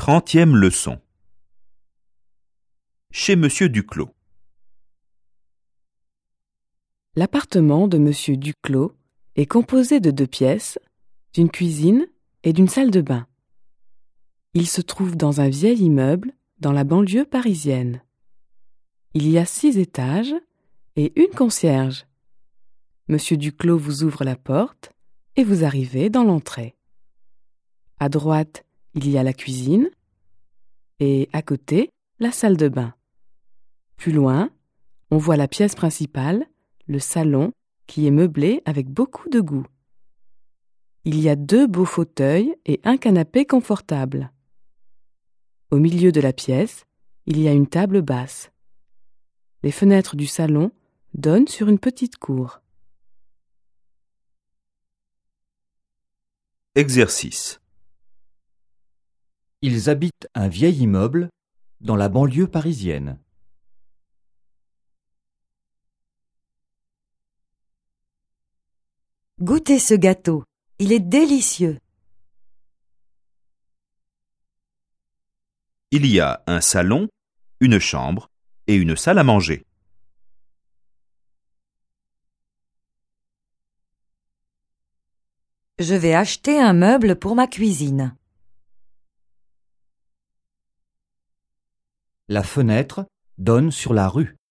30e leçon. Chez Monsieur Duclos. L'appartement de Monsieur Duclos est composé de 2 pièces, d'une cuisine et d'une salle de bain. Il se trouve dans un vieil immeuble dans la banlieue parisienne. Il y a 6 étages et une concierge. Monsieur Duclos vous ouvre la porte et vous arrivez dans l'entrée. À droite, il y a la cuisine et à côté, la salle de bain. Plus loin, on voit la pièce principale, le salon, qui est meublé avec beaucoup de goût. Il y a 2 beaux fauteuils et un canapé confortable. Au milieu de la pièce, il y a une table basse. Les fenêtres du salon donnent sur une petite cour. Exercice. Ils habitent un vieil immeuble dans la banlieue parisienne. Goûtez ce gâteau, il est délicieux. Il y a un salon, une chambre et une salle à manger. Je vais acheter un meuble pour ma cuisine. La fenêtre donne sur la rue.